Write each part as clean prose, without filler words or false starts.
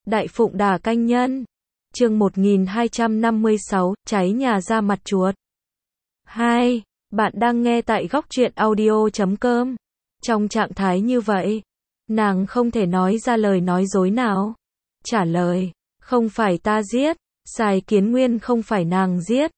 Đại Phụng Đà Canh Nhân. Chương 1256, cháy nhà ra mặt chuột. 2. Bạn đang nghe tại góc truyện audio.com. Trong trạng thái như vậy, nàng không thể nói ra lời nói dối nào. Trả lời, không phải ta giết, Sài Kiến Nguyên không phải nàng giết.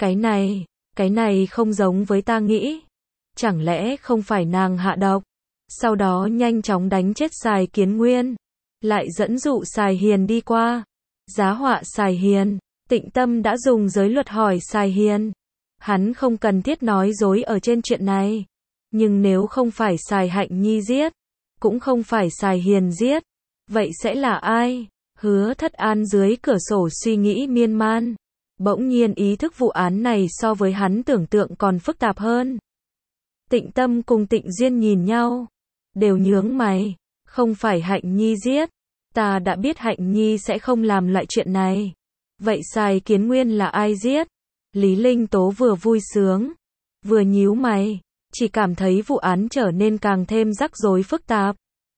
Cái này không giống với ta nghĩ. Chẳng lẽ không phải nàng hạ độc? Sau đó nhanh chóng đánh chết Sài Kiến Nguyên, lại dẫn dụ Sài Hiền đi qua, giá họa Sài Hiền. Tịnh Tâm đã dùng giới luật hỏi Sài Hiền. Hắn không cần thiết nói dối ở trên chuyện này. Nhưng nếu không phải Sài Hạnh Nhi giết, cũng không phải Sài Hiền giết, vậy sẽ là ai? Hứa Thất An dưới cửa sổ suy nghĩ miên man. Bỗng nhiên ý thức vụ án này so với hắn tưởng tượng còn phức tạp hơn. Tịnh Tâm cùng Tịnh Duyên nhìn nhau, đều nhướng mày. Không phải Hạnh Nhi giết. Ta đã biết Hạnh Nhi sẽ không làm loại chuyện này. Vậy Sài Kiến Nguyên là ai giết? Lý Linh Tố vừa vui sướng, vừa nhíu mày, chỉ cảm thấy vụ án trở nên càng thêm rắc rối phức tạp.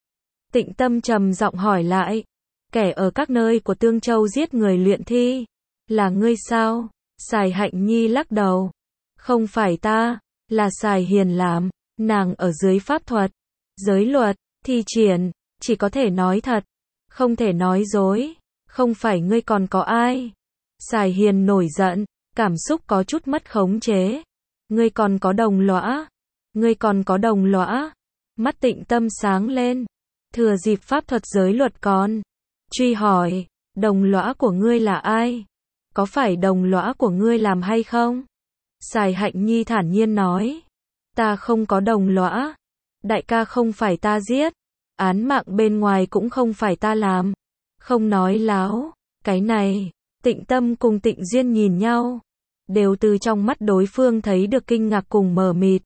Tịnh Tâm trầm giọng hỏi lại, kẻ ở các nơi của Tương Châu giết người luyện thi, là ngươi sao? Sài Hạnh Nhi lắc đầu, không phải ta, là Sài Hiền làm. Nàng ở dưới pháp thuật, giới luật, thi triển, chỉ có thể nói thật, không thể nói dối. Không phải ngươi còn có ai? Sài Hiền nổi giận, cảm xúc có chút mất khống chế. Ngươi còn có đồng lõa? Ngươi còn có đồng lõa? Mắt Tịnh Tâm sáng lên, thừa dịp pháp thuật giới luật còn truy hỏi, đồng lõa của ngươi là ai? Có phải đồng lõa của ngươi làm hay không? Sài Hạnh Nhi thản nhiên nói, ta không có đồng lõa. Đại ca không phải ta giết, án mạng bên ngoài cũng không phải ta làm. Không nói láo. Cái này, Tịnh Tâm cùng Tịnh Duyên nhìn nhau, đều từ trong mắt đối phương thấy được kinh ngạc cùng mờ mịt.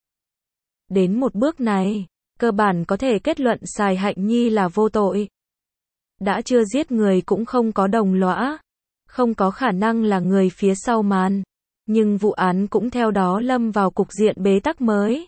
Đến một bước này, cơ bản có thể kết luận Sài Hạnh Nhi là vô tội. Đã chưa giết người cũng không có đồng lõa, không có khả năng là người phía sau màn. Nhưng vụ án cũng theo đó lâm vào cục diện bế tắc mới.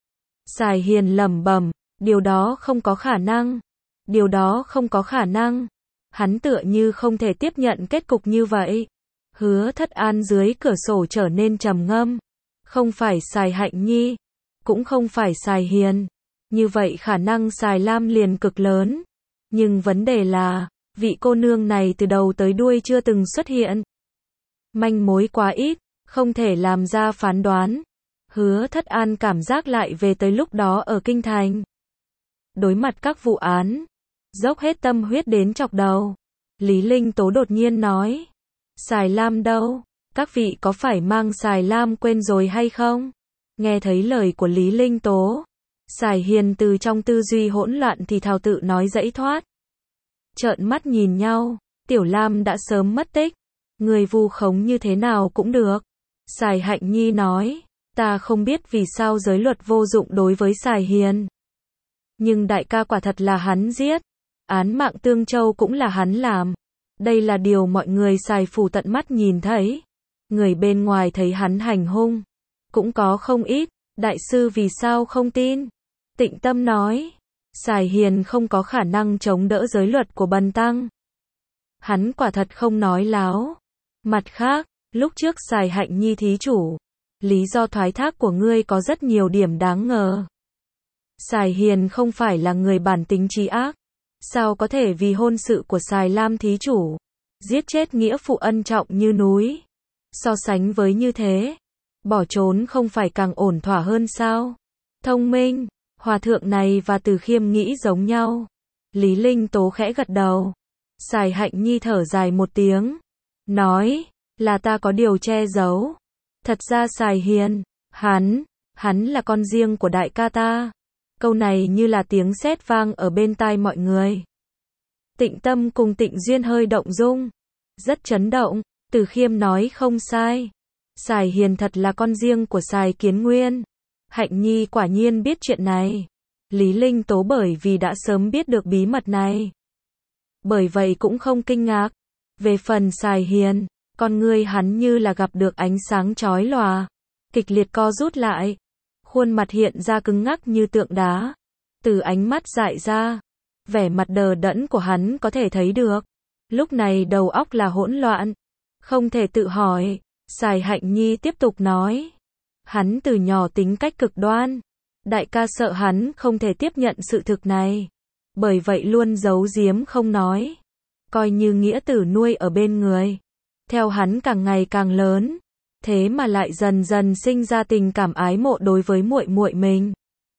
Sài Hiền lẩm bẩm, điều đó không có khả năng. Điều đó không có khả năng. Hắn tựa như không thể tiếp nhận kết cục như vậy. Hứa Thất An dưới cửa sổ trở nên trầm ngâm. Không phải Sài Hạnh Nhi, cũng không phải Sài Hiền. Như vậy khả năng Sài Lam liền cực lớn. Nhưng vấn đề là, vị cô nương này từ đầu tới đuôi chưa từng xuất hiện. Manh mối quá ít, không thể làm ra phán đoán. Hứa Thất An cảm giác lại về tới lúc đó ở Kinh Thành. Đối mặt các vụ án, dốc hết tâm huyết đến chọc đầu. Lý Linh Tố đột nhiên nói, Sài Lam đâu? Các vị có phải mang Sài Lam quên rồi hay không? Nghe thấy lời của Lý Linh Tố, Sài Hiền từ trong tư duy hỗn loạn thì thào tự nói dãy thoát. Trợn mắt nhìn nhau, Tiểu Lam đã sớm mất tích. Người vu khống như thế nào cũng được. Sài Hạnh Nhi nói, ta không biết vì sao giới luật vô dụng đối với Sài Hiền. Nhưng đại ca quả thật là hắn giết. Án mạng Tương Châu cũng là hắn làm. Đây là điều mọi người Sài phủ tận mắt nhìn thấy. Người bên ngoài thấy hắn hành hung, cũng có không ít. Đại sư vì sao không tin? Tịnh Tâm nói, Sài Hiền không có khả năng chống đỡ giới luật của bần tăng. Hắn quả thật không nói láo. Mặt khác, lúc trước Sài Hạnh Nhi thí chủ, lý do thoái thác của ngươi có rất nhiều điểm đáng ngờ. Sài Hiền không phải là người bản tính trí ác. Sao có thể vì hôn sự của Sài Lam thí chủ, giết chết nghĩa phụ ân trọng như núi. So sánh với như thế, bỏ trốn không phải càng ổn thỏa hơn sao? Thông minh, hòa thượng này và Từ Khiêm nghĩ giống nhau. Lý Linh Tố khẽ gật đầu. Sài Hạnh Nhi thở dài một tiếng, nói, là ta có điều che giấu. Thật ra Sài Hiền, hắn là con riêng của đại ca ta. Câu này như là tiếng sét vang ở bên tai mọi người. Tịnh Tâm cùng Tịnh Duyên hơi động dung, rất chấn động. Từ Khiêm nói không sai. Sài Hiền thật là con riêng của Sài Kiến Nguyên. Hạnh Nhi quả nhiên biết chuyện này. Lý Linh Tố bởi vì đã sớm biết được bí mật này, bởi vậy cũng không kinh ngạc. Về phần Sài Hiền, con ngươi hắn như là gặp được ánh sáng chói lòa, kịch liệt co rút lại. Khuôn mặt hiện ra cứng ngắc như tượng đá. Từ ánh mắt dại ra, vẻ mặt đờ đẫn của hắn có thể thấy được. Lúc này đầu óc là hỗn loạn, không thể tự hỏi. Sài Hạnh Nhi tiếp tục nói. Hắn từ nhỏ tính cách cực đoan. Đại ca sợ hắn không thể tiếp nhận sự thực này. Bởi vậy luôn giấu giếm không nói. Coi như nghĩa tử nuôi ở bên người. Theo hắn càng ngày càng lớn. Thế mà lại dần dần sinh ra tình cảm ái mộ đối với muội muội mình.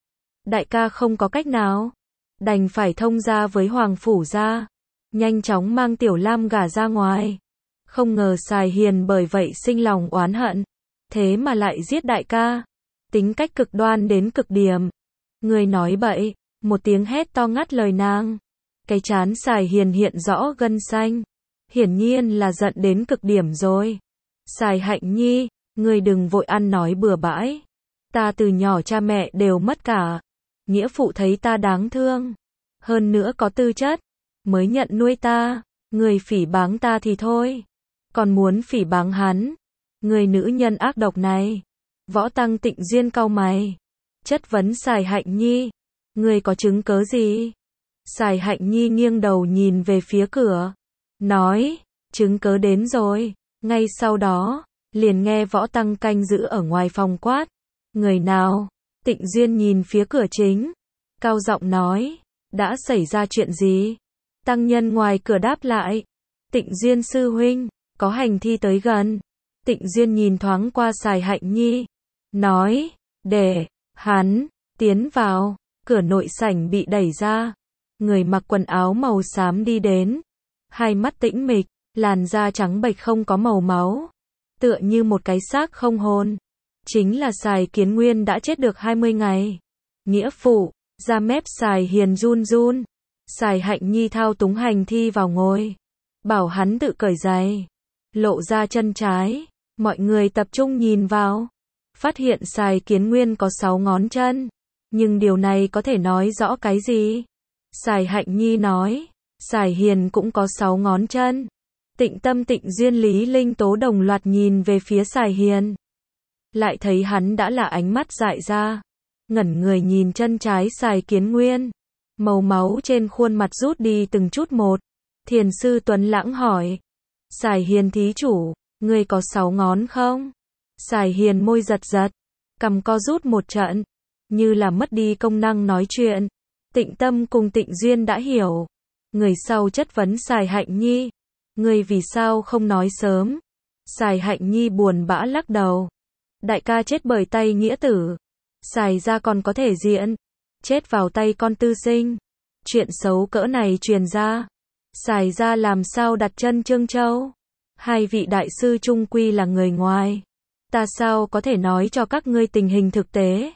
Đại ca không có cách nào. Đành phải thông gia với Hoàng Phủ gia. Nhanh chóng mang Tiểu Lam gả ra ngoài. Không ngờ Sài Hiền bởi vậy sinh lòng oán hận. Thế mà lại giết đại ca. Tính cách cực đoan đến cực điểm. Người nói bậy. Một tiếng hét to ngắt lời nàng. Cái trán Sài Hiền hiện rõ gân xanh. Hiển nhiên là giận đến cực điểm rồi. Sài Hạnh Nhi, ngươi đừng vội ăn nói bừa bãi. Ta từ nhỏ cha mẹ đều mất cả. Nghĩa phụ thấy ta đáng thương. Hơn nữa có tư chất. Mới nhận nuôi ta. Người phỉ báng ta thì thôi. Còn muốn phỉ báng hắn. Người nữ nhân ác độc này. Võ Tăng Tịnh Duyên cau mày. Chất vấn Sài Hạnh Nhi. Người có chứng cớ gì? Sài Hạnh Nhi nghiêng đầu nhìn về phía cửa. Nói, chứng cớ đến rồi. Ngay sau đó, liền nghe Võ Tăng canh giữ ở ngoài phòng quát. Người nào? Tịnh Duyên nhìn phía cửa chính. Cao giọng nói. Đã xảy ra chuyện gì? Tăng nhân ngoài cửa đáp lại. Tịnh Duyên sư huynh, có hành thi tới gần. Tịnh Duyên nhìn thoáng qua Sài Hạnh Nhi. Nói, để hắn tiến vào. Cửa nội sảnh bị đẩy ra. Người mặc quần áo màu xám đi đến. Hai mắt tĩnh mịch, làn da trắng bệch không có màu máu. Tựa như một cái xác không hồn. Chính là Sài Kiến Nguyên đã chết được 20 ngày. Nghĩa phụ, da mép Sài Hiền run run. Sài Hạnh Nhi thao túng hành thi vào ngồi. Bảo hắn tự cởi giày. Lộ ra chân trái. Mọi người tập trung nhìn vào. Phát hiện Sài Kiến Nguyên có 6 ngón chân. Nhưng điều này có thể nói rõ cái gì? Sài Hạnh Nhi nói. Sài Hiền cũng có 6 ngón chân. Tịnh Tâm Tịnh Duyên Lý Linh Tố đồng loạt nhìn về phía Sài Hiền. Lại thấy hắn đã là ánh mắt dại ra. Ngẩn người nhìn chân trái Sài Kiến Nguyên. Màu máu trên khuôn mặt rút đi từng chút một. Thiền sư Tuấn Lãng hỏi. Sài Hiền thí chủ, ngươi có 6 ngón không? Sài Hiền môi giật giật. Cằm co rút một trận. Như là mất đi công năng nói chuyện. Tịnh Tâm cùng Tịnh Duyên đã hiểu. Người sau chất vấn Sài Hạnh Nhi. Ngươi vì sao không nói sớm? Sài Hạnh Nhi buồn bã lắc đầu. Đại ca chết bởi tay nghĩa tử. Sài gia còn có thể diện. Chết vào tay con tư sinh. Chuyện xấu cỡ này truyền ra. Sài gia làm sao đặt chân Trương Châu? Hai vị đại sư chung quy là người ngoài. Ta sao có thể nói cho các ngươi tình hình thực tế?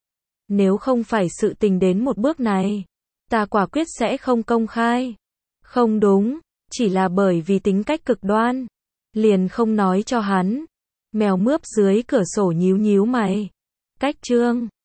Nếu không phải sự tình đến một bước này, ta quả quyết sẽ không công khai. Không đúng, chỉ là bởi vì tính cách cực đoan. Liền không nói cho hắn. Mèo mướp dưới cửa sổ nhíu nhíu mày. Cách Trương